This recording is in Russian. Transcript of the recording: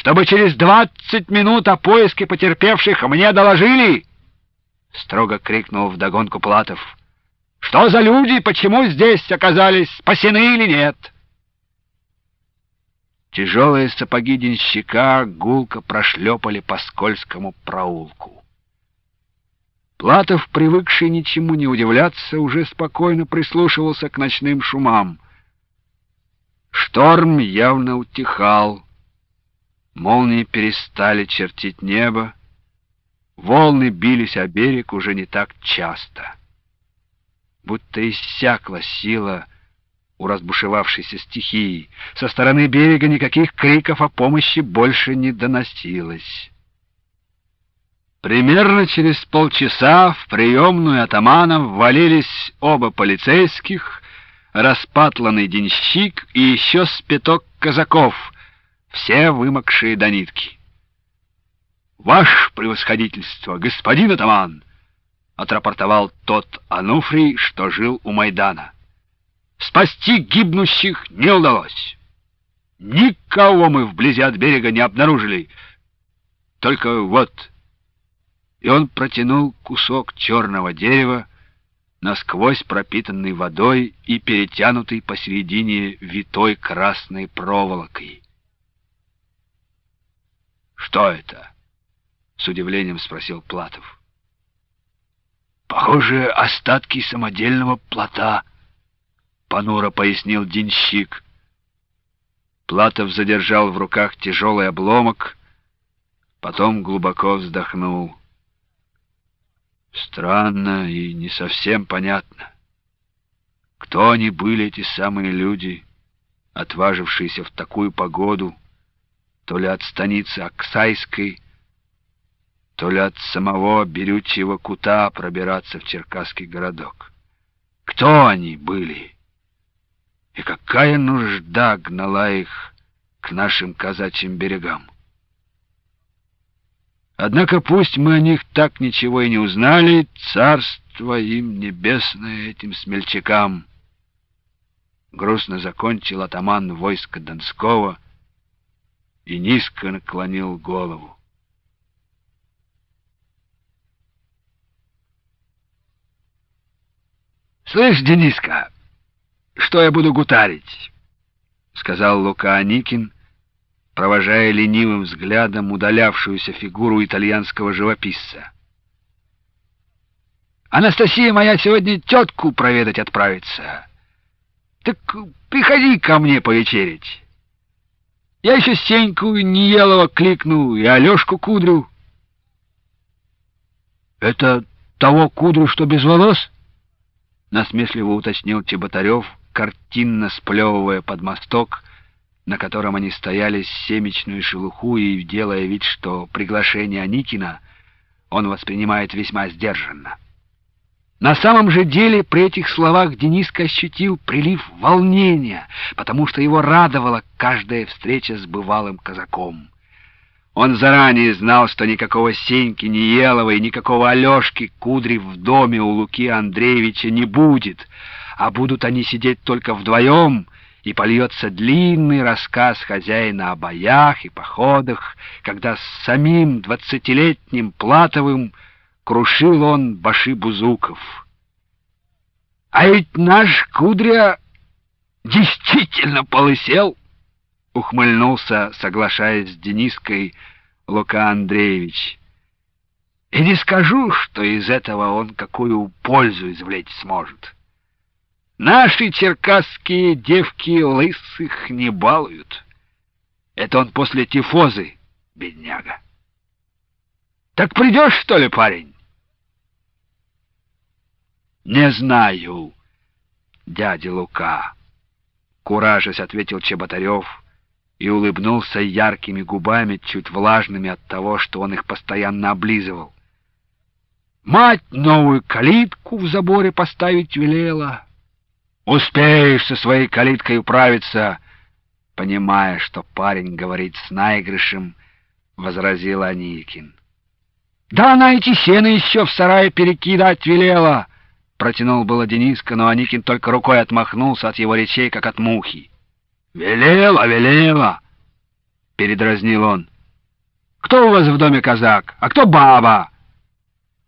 чтобы через 20 минут о поиске потерпевших мне доложили!» — строго крикнул вдогонку Платов. «Что за люди, почему здесь оказались, спасены или нет?» Тяжелые сапоги денщика гулко прошлепали по скользкому проулку. Платов, привыкший ничему не удивляться, уже спокойно прислушивался к ночным шумам. Шторм явно утихал. Молнии перестали чертить небо. Волны бились о берег уже не так часто. Будто иссякла сила у разбушевавшейся стихии. Со стороны берега никаких криков о помощи больше не доносилось. Примерно через полчаса в приемную атамана ввалились оба полицейских, распатланный денщик и еще с пяток казаков, все вымокшие до нитки. «Ваше превосходительство, господин атаман!» — отрапортовал тот Ануфрий, что жил у Майдана. «Спасти гибнущих не удалось. Никого мы вблизи от берега не обнаружили. Только вот...» И он протянул кусок черного дерева, насквозь пропитанный водой и перетянутый посередине витой красной проволокой. «Что это?» — с удивлением спросил Платов. «Похоже, остатки самодельного плота», — понуро пояснил денщик. Платов задержал в руках тяжелый обломок, потом глубоко вздохнул. Странно и не совсем понятно. Кто они были, эти самые люди, отважившиеся в такую погоду, то ли от станицы Аксайской, то ли от самого Бирючьего Кута пробираться в Черкасский городок? Кто они были? И какая нужда гнала их к нашим казачьим берегам? Однако пусть мы о них так ничего и не узнали, царство им небесное, этим смельчакам. Грустно закончил атаман войска Донского и низко наклонил голову. «Слышь, Дениска, что я буду гутарить?» — сказал Лука Аникин, провожая ленивым взглядом удалявшуюся фигуру итальянского живописца. «Анастасия моя сегодня тетку проведать отправится. Так приходи ко мне повечерить. Я еще Сеньку Ниелова кликну и Алешку Кудрю». «Это того Кудрю, что без волос?» — насмешливо уточнил Чеботарев, картинно сплевывая под мосток, на котором они стояли, семечную шелуху и делая вид, что приглашение Аникина он воспринимает весьма сдержанно. На самом же деле при этих словах Дениска ощутил прилив волнения, потому что его радовала каждая встреча с бывалым казаком. Он заранее знал, что никакого Сеньки Ниелова и никакого Алешки Кудри в доме у Луки Андреевича не будет, а будут они сидеть только вдвоем, и польется длинный рассказ хозяина о боях и походах, когда с самим 20-летним Платовым крушил он баши-бузуков. «А ведь наш Кудря действительно полысел!» — ухмыльнулся, соглашаясь с Дениской, Лука Андреевич. «И не скажу, что из этого он какую пользу извлечь сможет. Наши черкасские девки лысых не балуют. Это он после тифозы, бедняга. Так придешь, что ли, парень?» «Не знаю, дядя Лука», — куражась ответил Чеботарев и улыбнулся яркими губами, чуть влажными от того, что он их постоянно облизывал. «Мать новую калитку в заборе поставить велела. Успеешь со своей калиткой управиться», — понимая, что парень говорит с наигрышем, возразил Аникин. «Да она эти сено еще в сарае перекидать велела», — протянул было Дениска, но Аникин только рукой отмахнулся от его речей, как от мухи. «Велела, велела», — передразнил он. Кто у вас в доме казак, а кто баба?